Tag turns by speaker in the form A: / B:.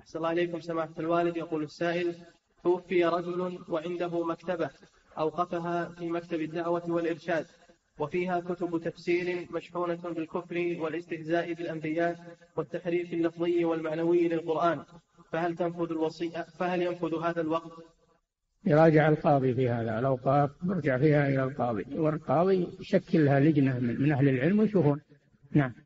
A: أحسن الله إليكم سماحة الوالد. يقول السائل: توفي رجل وعنده مكتبة أوقفها في مكتب الدعوة والإرشاد، وفيها كتب تفسير مشحونة بالكفر والاستهزاء بالأنبياء والتحريف اللفظي والمعنوي للقرآن، فهل ينفذ هذا الوقف؟
B: يراجع القاضي في هذا، الأوقاف يرجع فيها إلى القاضي، والقاضي يشكل لها لجنة من أهل العلم ويشوفون. نعم.